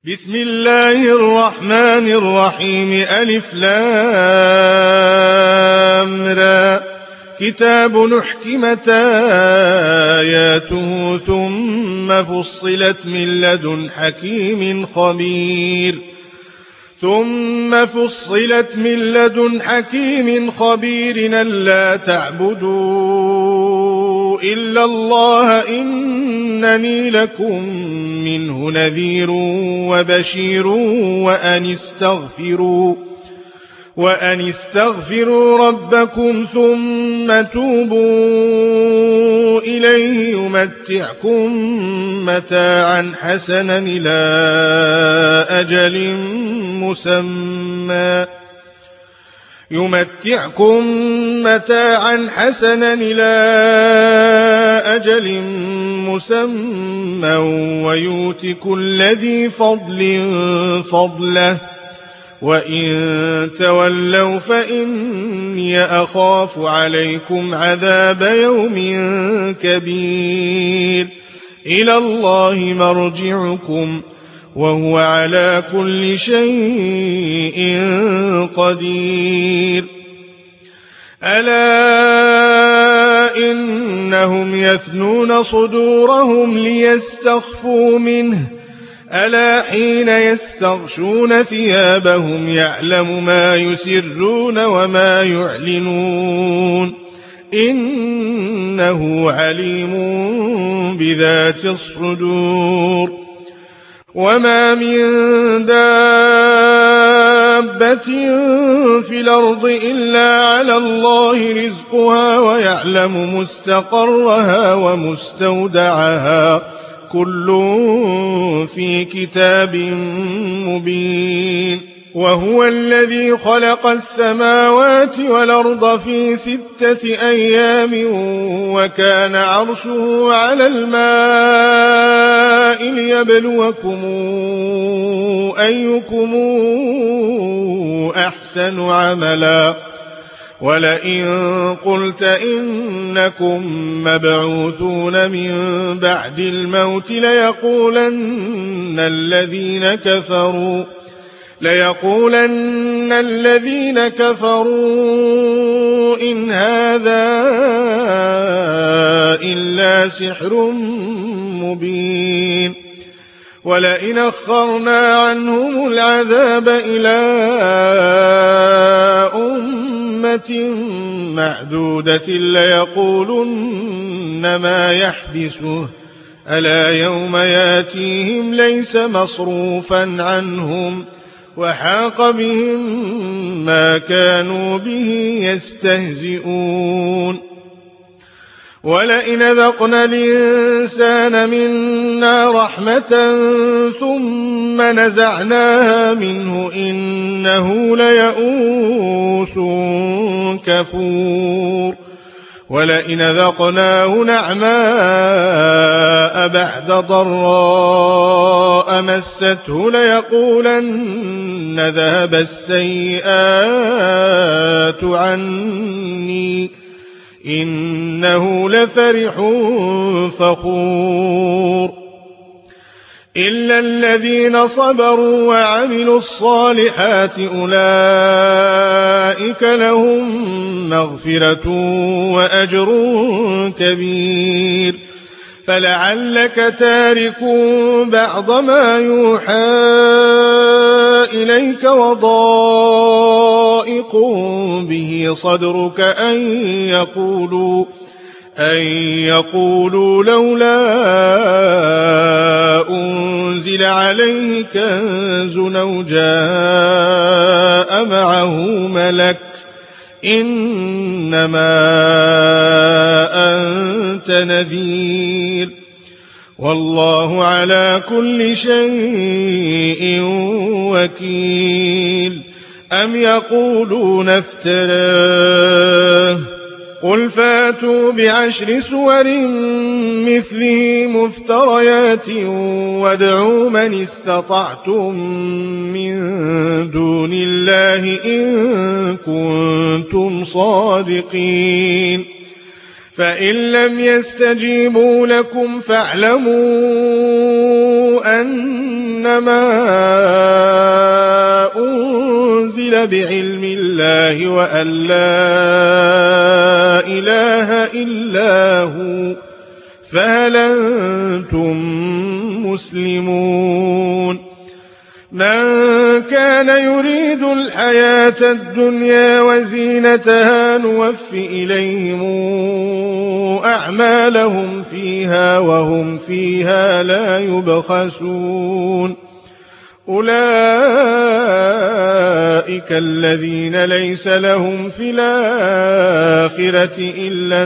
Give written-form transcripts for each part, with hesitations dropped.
بسم الله الرحمن الرحيم. ألف لام را. كتاب أحكمت آياته ثم فصلت من لدن حكيم خبير ألا تعبدوا إلا الله إنني لكم منه نذير وبشير وأن استغفروا ربكم ثم توبوا إليه يمتعكم متاعا حسنا إلى أجل مسمى ويؤت كل ذي فضل فضله وإن تولوا فإني أخاف عليكم عذاب يوم كبير. إلى الله مرجعكم وهو على كل شيء قدير. ألا إنهم يثنون صدورهم ليستخفوا منه ألا حين يستغشون ثيابهم يعلم ما يسرون وما يعلنون إنه عليم بذات الصدور. وما من دابة في الأرض إلا على الله رزقها ويعلم مستقرها ومستودعها كل في كتاب مبين. وهو الذي خلق السماوات والأرض في 6 أيام وكان عرشه على الماء ليبلوكم أيكم أحسن عملا. ولئن قلت إنكم مبعوثون من بعد الموت ليقولن الذين كفروا إن هذا إلا سحر مبين. ولئن أخرنا عنهم العذاب إلى أمة معدودة ليقولن ما يحبسه ألا يوم ياتيهم ليس مصروفا عنهم وحاق بهم ما كانوا به يستهزئون. ولئن ذقنا الإنسان منا رحمة ثم نزعناها منه إنه ليئوس كفور. ولئن ذقناه نعماء بعد ضراء مسته ليقولن ذهب السيئات عني إنه لفرح فخور. إلا الذين صبروا وعملوا الصالحات أولئك لهم مغفرة وأجر كبير. فلعلك تارك بعض ما يوحى إليك وضائق به صدرك أن يقولوا لولا أنزل عليه كنز أو جاء معه ملك إنما أنت نذير والله على كل شيء وكيل. أم يقولون افتراه قل فاتوا ب10 سور مثله مفتريات وادعوا من استطعتم من دون الله إن كنتم صادقين. فإن لم يستجيبوا لكم فاعلموا أن إنما أنزل بعلم الله وأن لا إله إلا هو فهل أنتم مسلمون من كان يريد الحياة الدنيا وزينتها نوف إليهم أعمالهم فيها وهم فيها لا يبخسون أولئك الذين ليس لهم في الآخرة إلا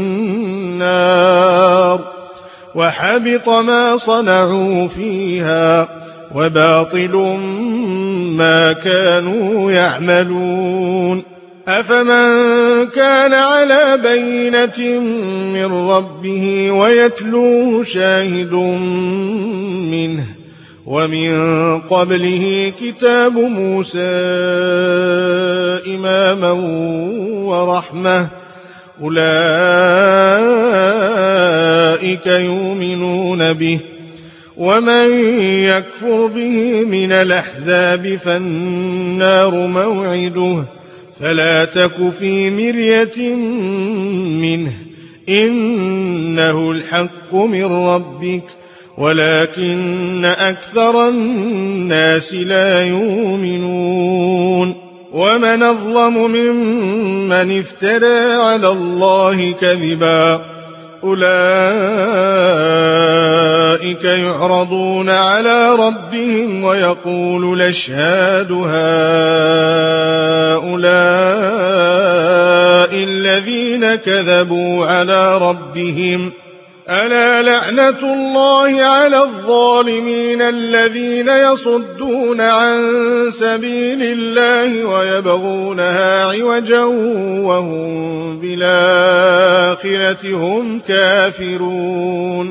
النار وحبط ما صنعوا فيها وباطل ما كانوا يعملون أفمن كان على بينة من ربه ويتلوه شاهد منه ومن قبله كتاب موسى إماما ورحمة أولئك يؤمنون به ومن يكفر به من الأحزاب فالنار موعده فلا تك في مرية منه إنه الحق من ربك ولكن أكثر الناس لا يؤمنون ومن أظلم ممن افترى على الله كذبا أولئك يعرضون على ربهم ويقول الأشهاد هؤلاء الذين كذبوا على ربهم ألا لعنة الله على الظالمين الذين يصدون عن سبيل الله ويبغونها عوجا وهم بالآخرة هم كافرون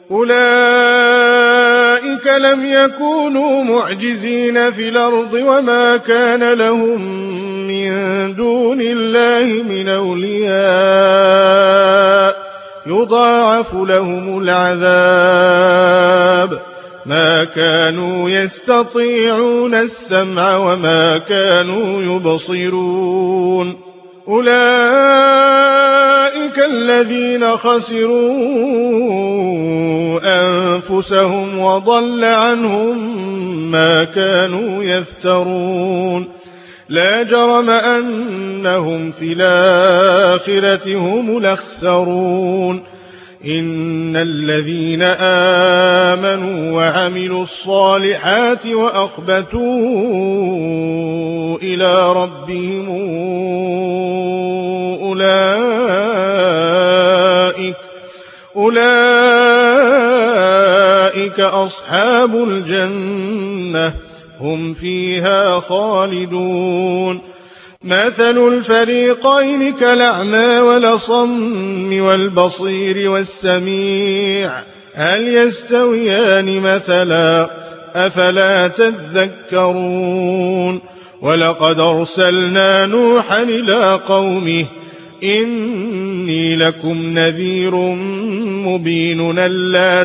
أولئك لم يكونوا معجزين في الأرض وما كان لهم من دون الله من أولياء يضاعف لهم العذاب ما كانوا يستطيعون السمع وما كانوا يبصرون أولئك الذين خسروا أنفسهم وضل عنهم ما كانوا يفترون لا جرم أنهم في الآخرة هم الأخسرون إن الذين آمنوا وعملوا الصالحات وأخبتوا إلى ربهم أولئك أصحاب الجنة هم فيها خالدون مثل الفريقين كالأعمى والأصم والبصير والسميع هل يستويان مثلا أفلا تذكرون ولقد أرسلنا نوحا إلى قومه إني لكم نذير مبين ألا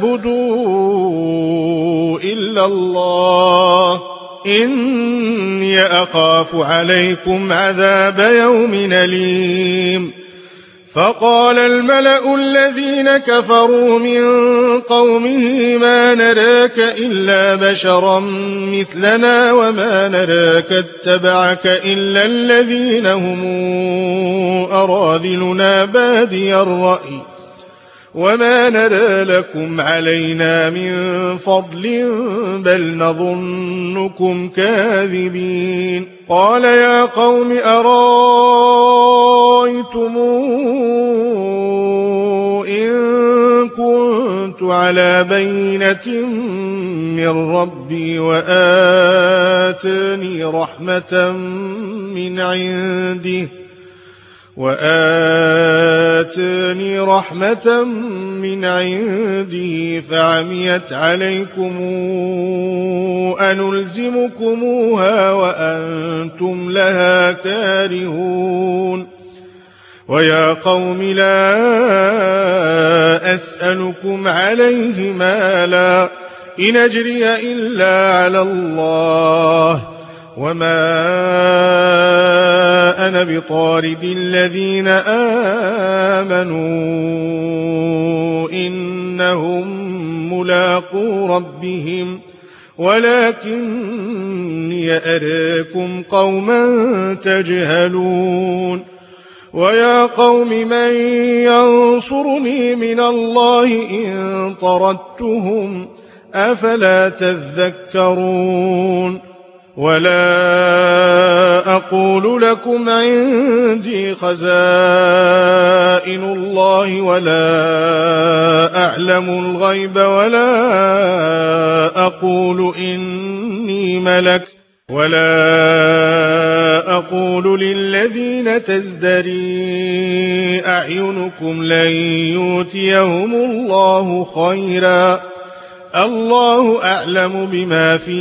تعبدوا إلا الله إني أخاف عليكم عذاب يوم أليم فقال الملأ الذين كفروا من قومه ما نراك إلا بشرا مثلنا وما نراك اتبعك إلا الذين هم أراذلنا بادي الرأي وما نرى لكم علينا من فضل بل نظنكم كاذبين قال يا قوم أرايتم إن كنت على بينة من ربي وآتاني رحمة من عنده فعميت عليكم أنلزمكموها وأنتم لها كارهون ويا قوم لا أسألكم عليه مالا إن أجري إلا على الله وما أنا بطارد الذين آمنوا إنهم ملاقو ربهم ولكني أراكم قوما تجهلون ويا قوم من ينصرني من الله إن طردتهم أفلا تذكرون ولا أقول لكم عندي خزائن الله ولا أعلم الغيب ولا أقول إني ملك ولا أقول للذين تزدري أعينكم لن يؤتيهم الله خيرا الله أعلم بما في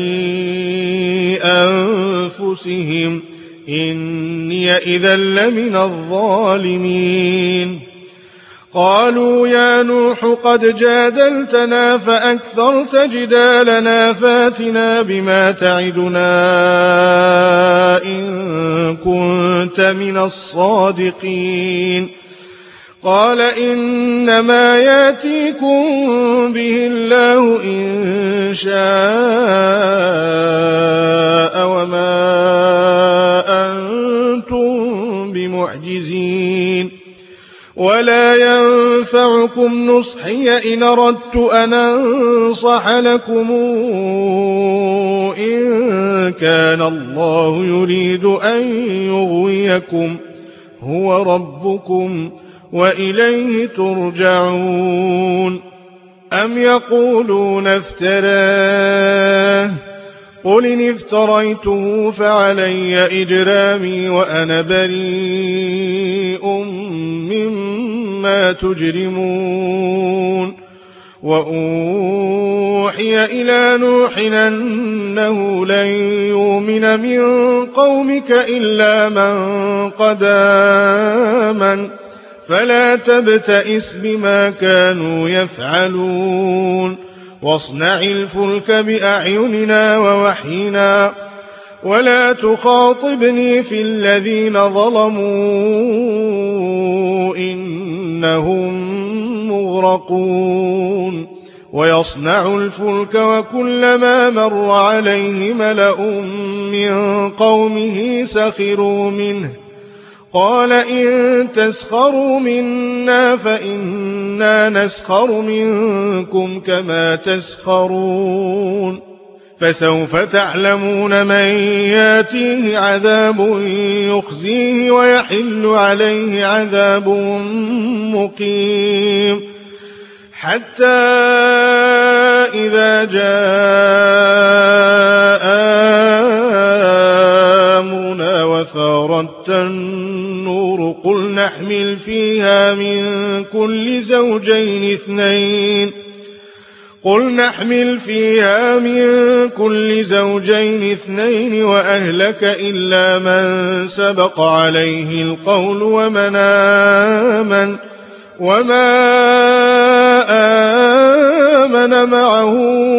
أنفسهم إني إذا لمن الظالمين قالوا يا نوح قد جادلتنا فأكثرت جدالنا فاتنا بما تعدنا إن كنت من الصادقين قال إنما ياتيكم به الله إن شاء وما أنتم بمعجزين ولا ينفعكم نصحي إن أردت أن أنصح لكم إن كان الله يريد أن يغويكم هو ربكم وإليه ترجعون أم يقولون افتراه قل إن افتريته فعلي إجرامي وأنا بريء مما تجرمون وأوحي إلى نوح أنه لن يؤمن من قومك إلا من قد آمن فلا تبتئس بما كانوا يفعلون واصنع الفلك بأعيننا ووحينا ولا تخاطبني في الذين ظلموا إنهم مغرقون ويصنع الفلك وكلما مر عليه ملأ من قومه سخروا منه قال إن تسخروا منا فإنا نسخر منكم كما تسخرون فسوف تعلمون من ياتيه عذاب يخزيه ويحل عليه عذاب مقيم حتى إذا جاء أمرنا وفارت النور قل نحمل فيها من كل زوجين اثنين وأهلك إلا من سبق عليه القول ومن آمن وما آمن معه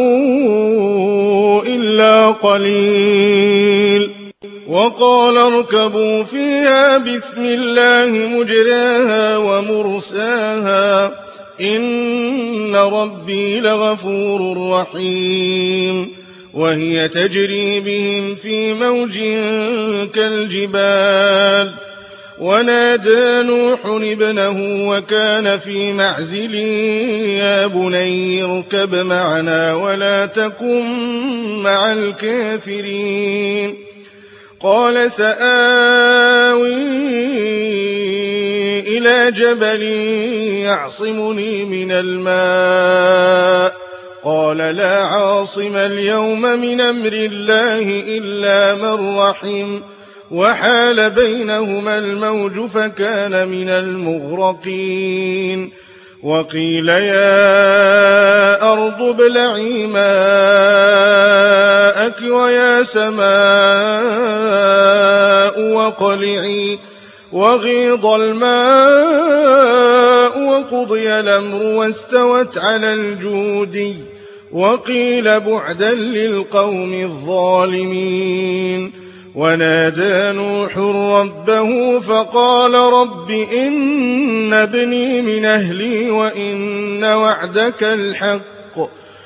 إلا قليل وقال اركبوا فيها بسم الله مجراها ومرساها إن ربي لغفور رحيم وهي تجري بهم في موج كالجبال ونادى نوح ابنه وكان في معزل يا بني اركب معنا ولا تكن مع الكافرين قال سآوي إلى جبل يعصمني من الماء قال لا عاصم اليوم من أمر الله إلا من رحم وحال بينهما الموج فكان من المغرقين وقيل يا أرض ابلعي ماءك ويا سماء وقلعي وغيض الماء وقضي الأمر واستوت على الجودي وقيل بعدا للقوم الظالمين. ونادى نوح ربه فقال رب إن ابني من أهلي وإن وعدك الحق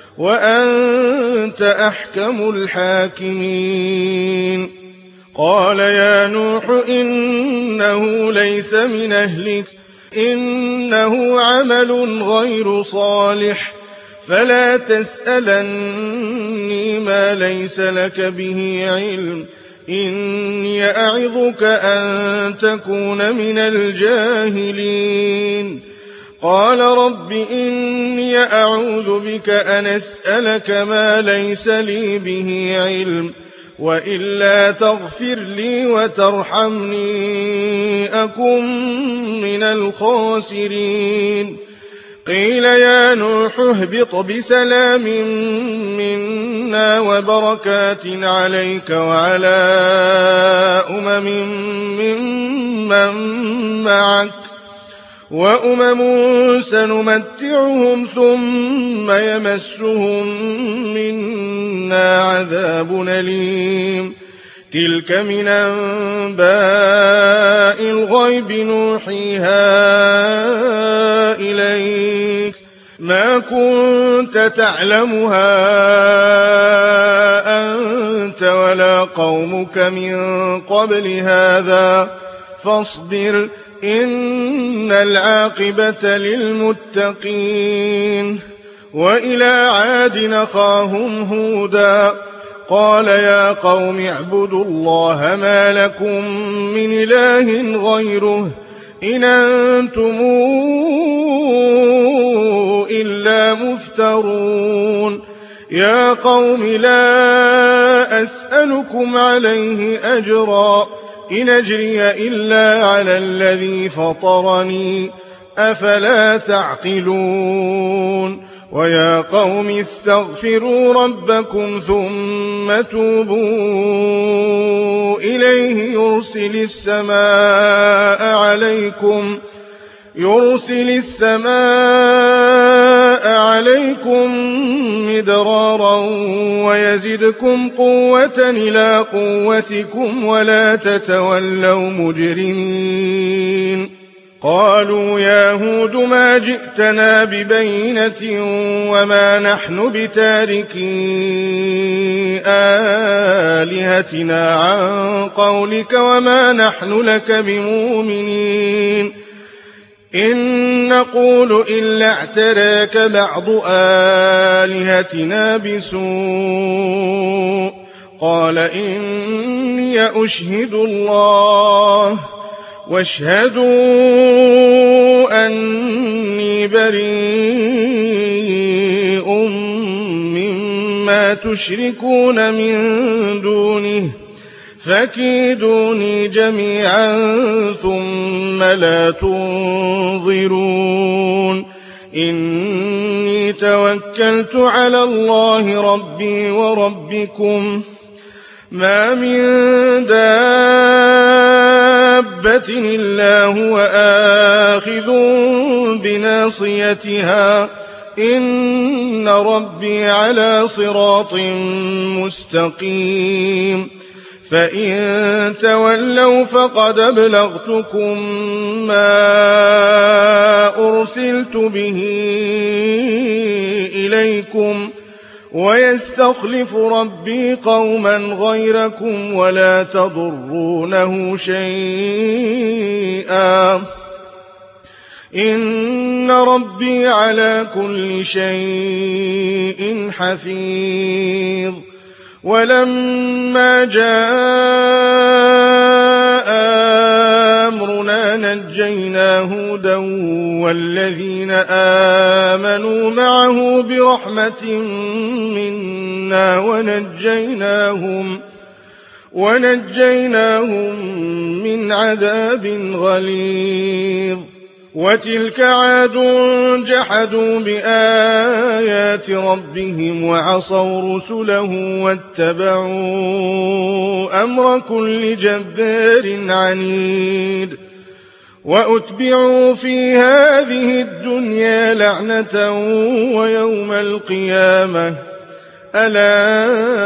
وأنت أحكم الحاكمين. قال يا نوح إنه ليس من أهلك إنه عمل غير صالح فلا تسألني ما ليس لك به علم إني أعظك أن تكون من الجاهلين. قال رب إني أعوذ بك أن أسألك ما ليس لي به علم وإلا تغفر لي وترحمني أكن من الخاسرين. قيل يا نوح اهبط بسلام منا وبركات عليك وعلى ممن معك وأمم سنمتعهم ثم يمسهم منا عذاب أليم. تلك من أنباء الغيب نوحيها إليك ما كنت تعلمها أنت ولا قومك من قبل هذا فاصبر إن العاقبة للمتقين. وإلى عاد أخاهم هودا قال يا قوم اعبدوا الله ما لكم من إله غيره إن أنتم إلا مفترون. يا قوم لا أسألكم عليه أجرا إن أجري إلا على الذي فطرني أفلا تعقلون. ويا قوم استغفروا ربكم ثم توبوا إليه يرسل السماء عليكم مدرارا ويزدكم قوة إلى قوتكم ولا تتولوا مجرمين. قالوا يا هود ما جئتنا ببينة وما نحن بتاركي آلهتنا عن قولك وما نحن لك بمؤمنين إن نقول إلا اعتراك بعض آلهتنا بسوء. قال إني أشهد الله واشهدوا أني بريء مما تشركون من دونه فكيدوني جميعا ثم لا تنظرون. إني توكلت على الله ربي وربكم ما من دابة إلا هو آخذ بناصيتها إن ربي على صراط مستقيم. فإن تولوا فقد أبلغتكم ما أرسلت به إليكم ويستخلف ربي قوما غيركم ولا تضرونه شيئا إن ربي على كل شيء حفيظ. ولما جاء أمرنا نجينا هودا والذين آمنوا معه برحمة منا ونجيناهم من عذاب غليظ. وتلك عاد جحدوا بآيات ربهم وعصوا رسله واتبعوا أمر كل جبار عنيد. وأتبعوا في هذه الدنيا لعنة ويوم القيامة ألا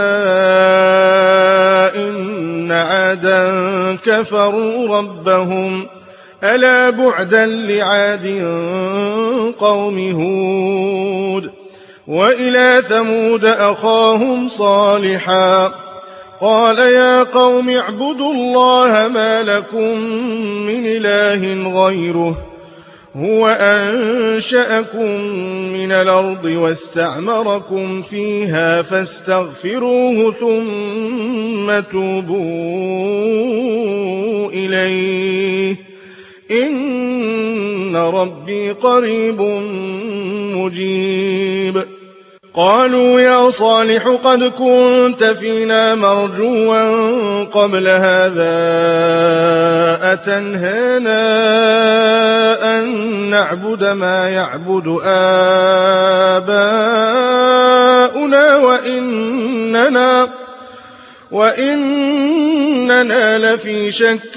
إن عادا كفروا ربهم ألا بعدا لعاد قوم هود وإلى ثمود أخاهم صالحا قال يا قوم اعبدوا الله ما لكم من إله غيره هو أنشأكم من الأرض واستعمركم فيها فاستغفروه ثم توبوا إليه إن ربي قريب مجيب قالوا يا صالح قد كنت فينا مرجوا قبل هذا أتنهانا أن نعبد ما يعبد آباؤنا وإننا لفي شك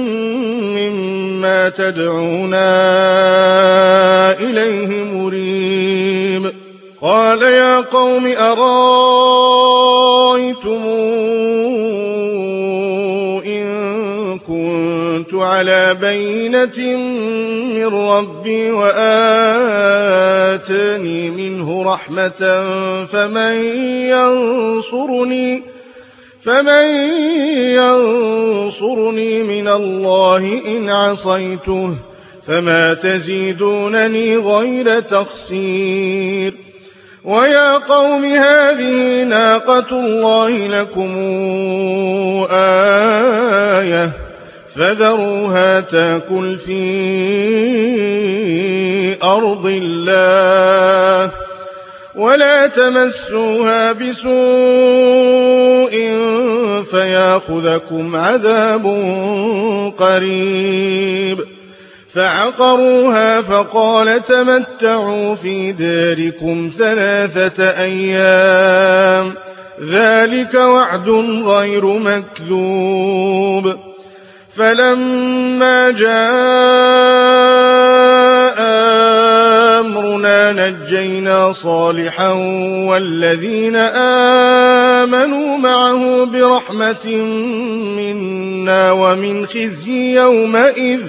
مما تدعونا إليه مريب قال يا قوم أرأيتم إن كنت على بينة من ربي وآتاني منه رحمة فمن ينصرني من الله إن عصيته فما تزيدونني غير تخسير ويا قوم هذه ناقة الله لكم آية فذروها تأكل في أرض الله ولا تمسوها بسوء فيأخذكم عذاب قريب فعقروها فقال تمتعوا في داركم 3 أيام ذلك وعد غير مكذوب فلما جاء أمرنا نجينا صالحا والذين آمنوا معه برحمة منا ومن خزي يومئذ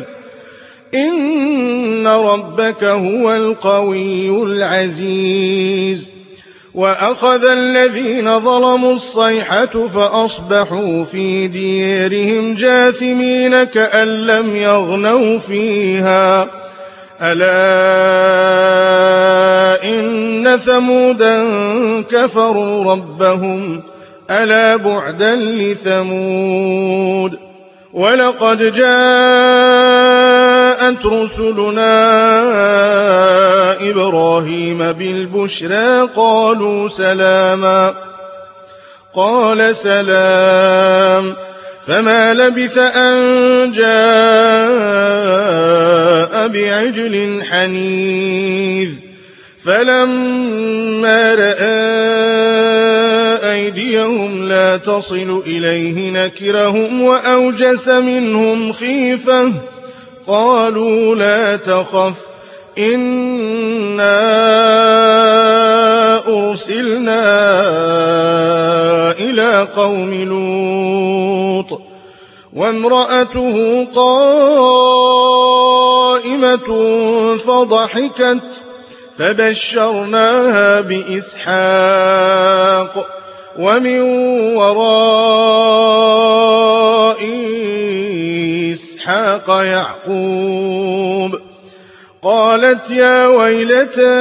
إن ربك هو القوي العزيز وأخذ الذين ظلموا الصيحة فأصبحوا في ديارهم جاثمين كأن لم يغنوا فيها ألا إن ثمودا كفروا ربهم ألا بعدا لثمود ولقد جاءت رسلنا إبراهيم بالبشرى قالوا سلاما قال سلام فما لبث أن جاء بعجل حنيذ فلما رأى أيديهم لا تصل إليه نكرهم وأوجس منهم خيفة قالوا لا تخف إنا أرسلنا إلى قوم لوط وامرأته قائمة فضحكت فبشرناها بإسحاق ومن وراء إسحاق يعقوب قالت يا ويلتى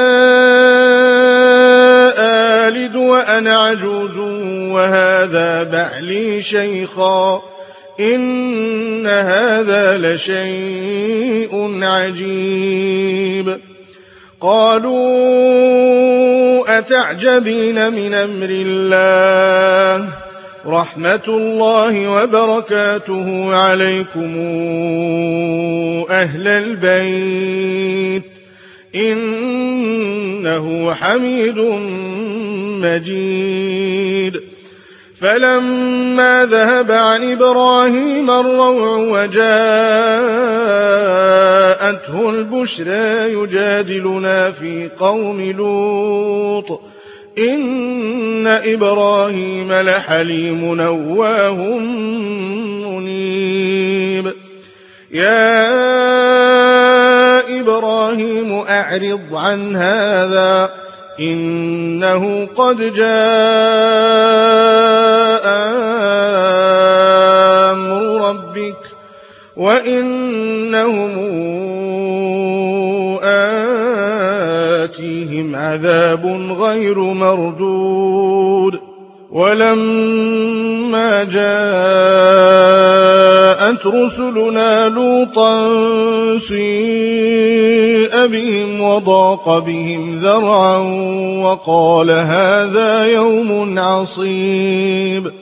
آلد وأنا عجوز وهذا بعلي شيخا إن هذا لشيء عجيب قالوا أتعجبين من أمر الله رحمة الله وبركاته عليكم أهل البيت إنه حميد مجيد فلما ذهب عن إبراهيم الروع وجاءته البشرى يجادلنا في قوم لوط إن إبراهيم لحليم أواه منيب يا إبراهيم أعرض عن هذا إنه قد جاء أمر ربك وإنهم آتيهم عذاب غير مردود ولما جاءت رسلنا لوطا سيء بهم وضاق بهم ذرعا وقال هذا يوم عصيب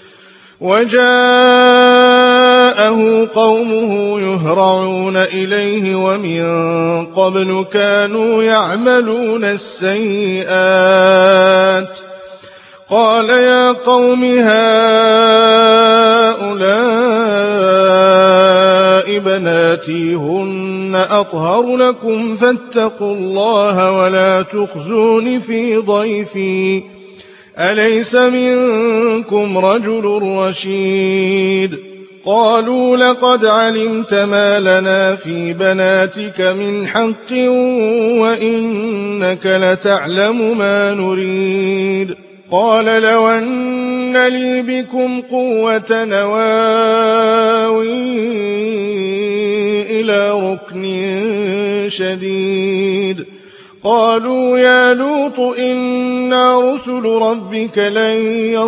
وجاءه قومه يهرعون إليه ومن قبل كانوا يعملون السيئات قال يا قوم هؤلاء بناتي هن أطهر لكم فاتقوا الله ولا تخزون في ضيفي أليس منكم رجل رشيد قالوا لقد علمت ما لنا في بناتك من حق وإنك لتعلم ما نريد قال لو أن لي بكم قوة نواوي إلى ركن شديد قالوا يا لوط إنا رسل ربك لن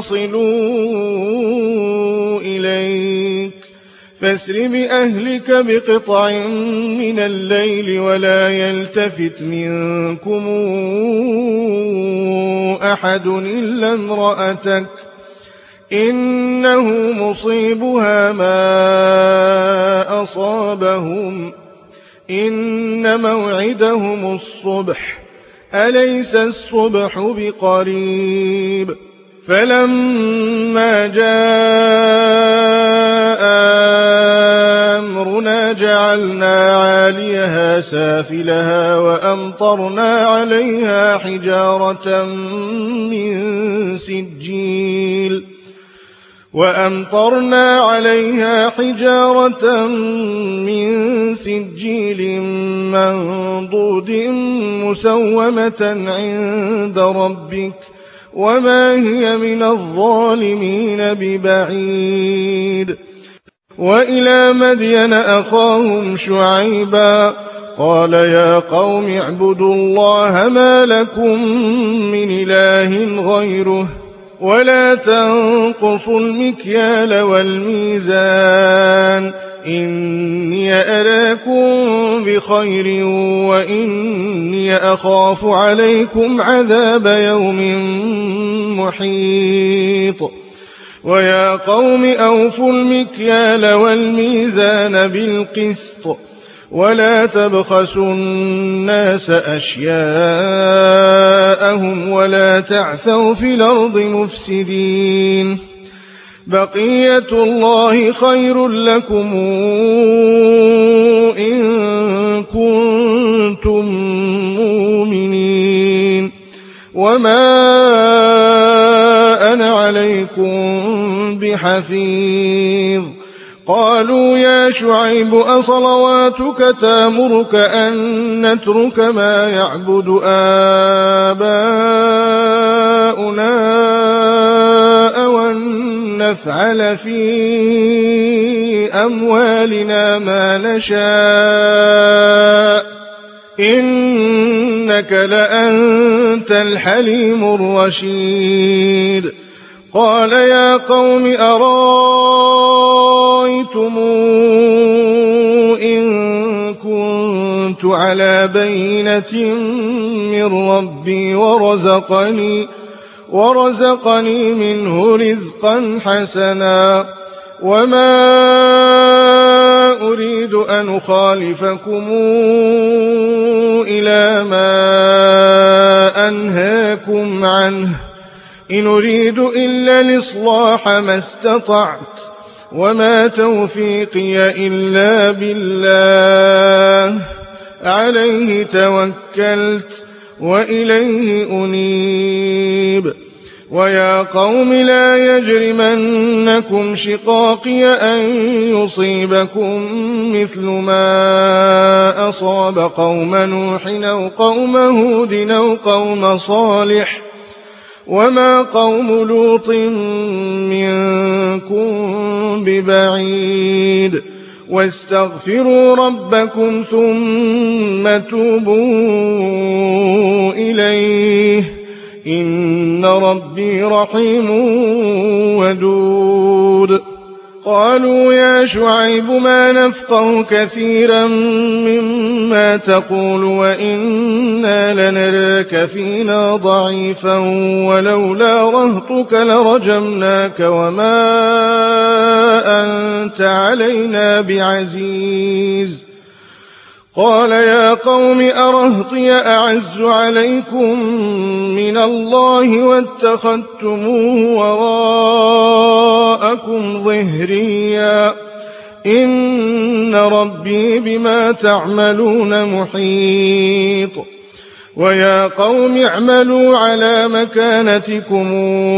يصلوا إليك فاسر بأهلك بقطع من الليل ولا يلتفت منكم أحد إلا امرأتك إنه مصيبها ما أصابهم إن موعدهم الصبح أليس الصبح بقريب فلما جاء أمرنا جعلنا عاليها سافلها وأمطرنا عليها حجارة من سجيل منضود مسومة عند ربك وما هي من الظالمين ببعيد وإلى مدين أخاهم شعيبا قال يا قوم اعبدوا الله ما لكم من إله غيره ولا تنقصوا المكيال والميزان إني أراكم بخير وإني أخاف عليكم عذاب يوم محيط ويا قوم أوفوا المكيال والميزان بالقسط ولا تبخسوا الناس أشياءهم ولا تعثوا في الأرض مفسدين بقية الله خير لكم إن كنتم مؤمنين وما أنا عليكم بحفيظ قالوا يا شعيب أصلواتك تأمرك أن نترك ما يعبد آباؤنا أو أن نفعل في أموالنا ما نشاء إنك لأنت الحليم الرشيد قال يا قوم أرايتم إن كنت على بينة من ربي ورزقني منه رزقا حسنا وما أريد أن أخالفكم إلى ما أنهاكم عنه إن أريد إلا الإصلاح ما استطعت وما توفيقي إلا بالله عليه توكلت وإليه أنيب ويا قوم لا يجرمنكم شقاقي أن يصيبكم مثل ما أصاب قوم نوح أو قوم هود أو قوم صالح وما قوم لوط منكم ببعيد واستغفروا ربكم ثم توبوا إليه إن ربي رحيم ودود قالوا يا شعيب ما نفقه كثيرا مما تقول وإنا لنراك فينا ضعيفا ولولا رهطك لرجمناك وما أنت علينا بعزيز قال يا قوم أرهطي أعز عليكم من الله واتخذتموه وراءكم ظهريا إن ربي بما تعملون محيط ويا قوم اعملوا على مكانتكم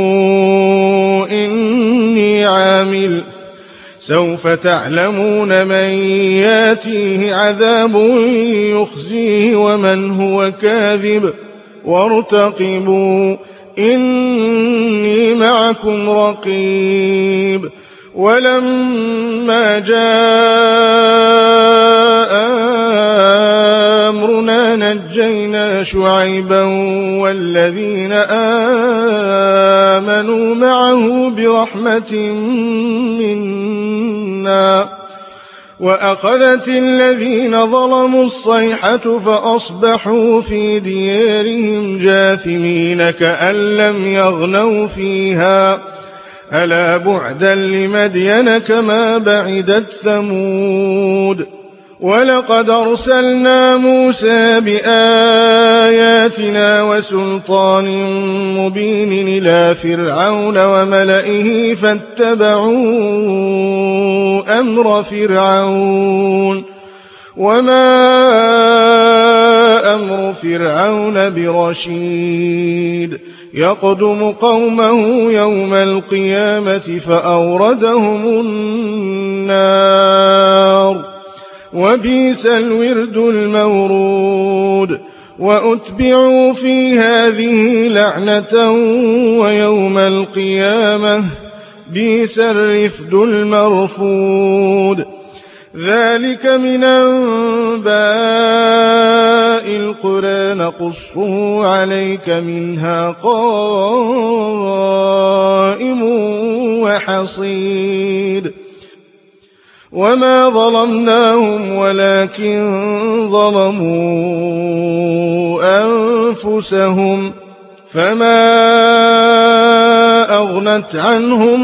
إني عامل سوف تعلمون من ياتيه عذاب يخزيه ومن هو كاذب وارتقبوا إني معكم رقيب ولما جاء أمرنا نجينا شعيبا والذين آمنوا معه برحمة منا وأخذت الذين ظلموا الصيحة فأصبحوا في ديارهم جاثمين كأن لم يغنوا فيها ألا بعدا لمدين كما بعدت ثمود ولقد أرسلنا موسى بآياتنا وسلطان مبين إلى فرعون وملئه فاتبعوا أمر فرعون وما أمر فرعون برشيد يقدم قومه يوم القيامة فأوردهم النار وبئس الورد المورود وأتبعوا في هذه لعنة ويوم القيامة بئس الرفد المرفود ذلك من أنباء القرى نقصه عليك منها قائم وحصيد وما ظلمناهم ولكن ظلموا أنفسهم فما أغنت عنهم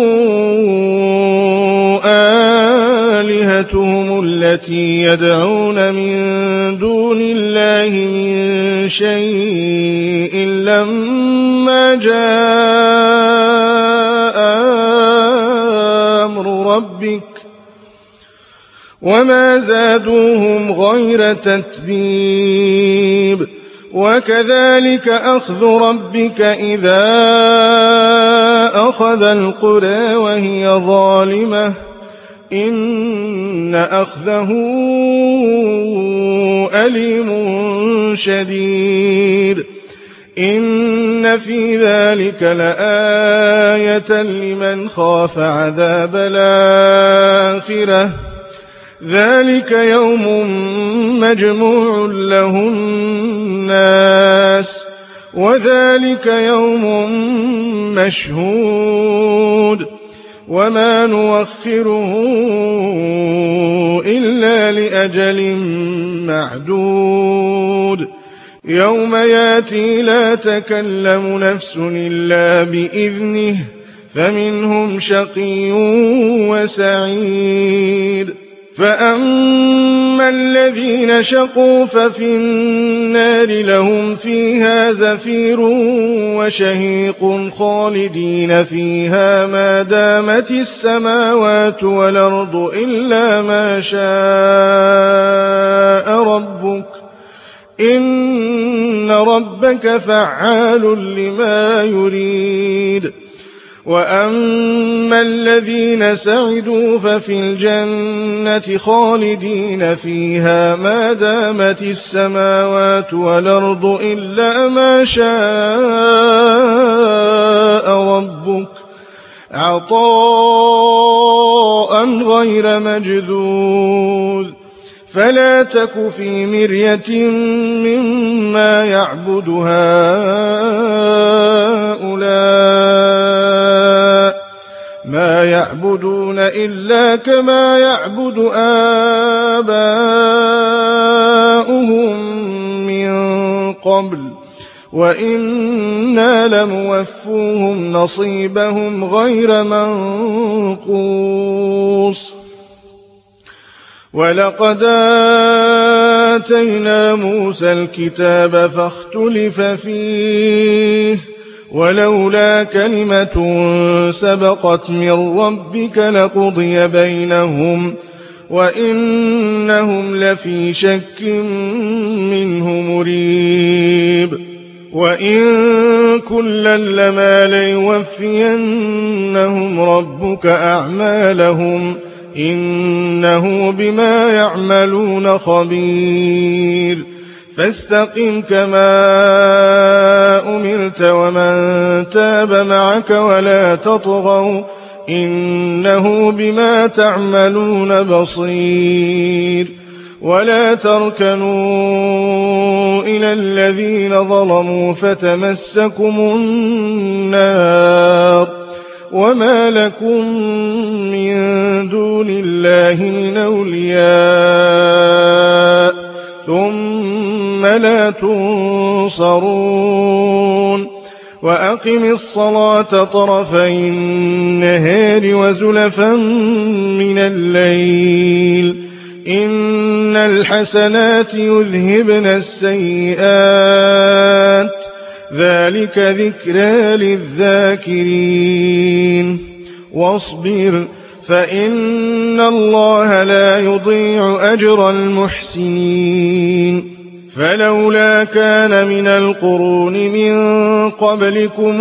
آلهتهم التي يدعون من دون الله من شيء لما جاء أمر ربك وما زادوهم غير تتبيب وكذلك أخذ ربك إذا أخذ القرى وهي ظالمة إن أخذه أليم شديد إن في ذلك لآية لمن خاف عذاب الآخرة ذلك يوم مجموع له الناس وذلك يوم مشهود وما نوخره إلا لأجل معدود يوم ياتي لا تكلم نفس إلا بإذنه فمنهم شقي وسعيد فأما الذين شقوا ففي النار لهم فيها زفير وشهيق خالدين فيها ما دامت السماوات والأرض إلا ما شاء ربك إن ربك فعال لما يريد. وأما الذين سعدوا ففي الجنة خالدين فيها ما دامت السماوات والأرض إلا ما شاء ربك عطاء غير مجذوذ. فلا تك في مرية مما يعبد هؤلاء ما يعبدون إلا كما يعبد آباؤهم من قبل وإنا لموفوهم نصيبهم غير منقوص. ولقد آتينا موسى الكتاب فاختلف فيه ولولا كلمة سبقت من ربك لقضي بينهم وإنهم لفي شك منه مريب. وإن كلا لما ليوفينهم ربك أعمالهم إنه بما يعملون خبير. فاستقم كما أمرت ومن تاب معك ولا تطغوا إنه بما تعملون بصير. ولا تركنوا إلى الذين ظلموا فتمسكم النار وما لكم من دون الله من أولياء ثم لا تنصرون. وأقم الصلاة طرفي النهار وزلفا من الليل إن الحسنات يذهبن السيئات ذلك ذكرى للذاكرين. واصبر فإن الله لا يضيع أجر المحسنين. فلولا كان من القرون من قبلكم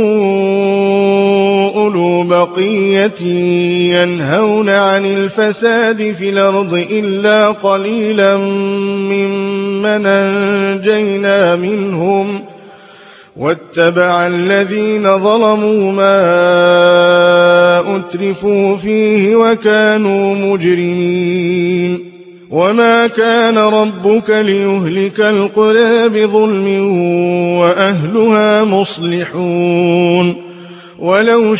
أولو بقية ينهون عن الفساد في الأرض إلا قليلا ممن أنجينا منهم واتبع الذين ظلموا ما أترفوا فيه وكانوا مجرمين. وما كان ربك ليهلك القرى بظلم وأهلها مصلحون. ولو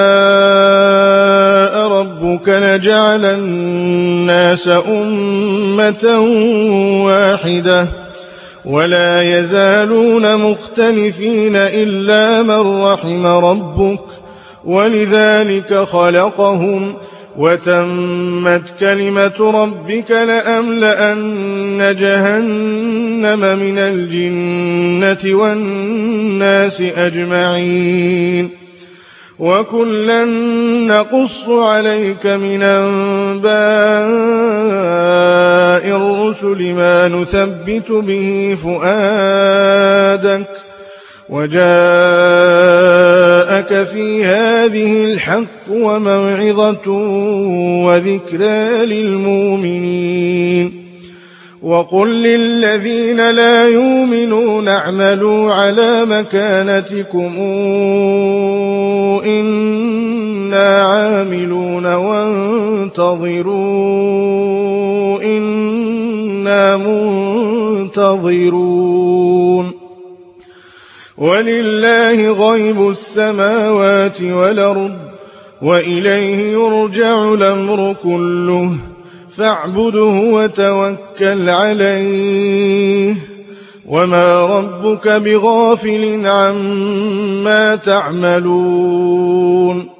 شاء ربك لجعل الناس أمة واحدة ولا يزالون مختلفين إلا من رحم ربك ولذلك خلقهم وتمت كلمة ربك لأملأن جهنم من الجنة والناس أجمعين. وكلا نقص عليك من أنباء الرسل ما نثبت به فؤادك وجاءك في هذه الحق وموعظة وذكرى للمؤمنين. وقل للذين لا يؤمنون اعملوا على مكانتكم إنا عاملون وانتظروا إنا منتظرون. ولله غيب السماوات والأرض وإليه يرجع الأمر كله فاعبده وتوكل عليه وما ربك بغافل عما تعملون.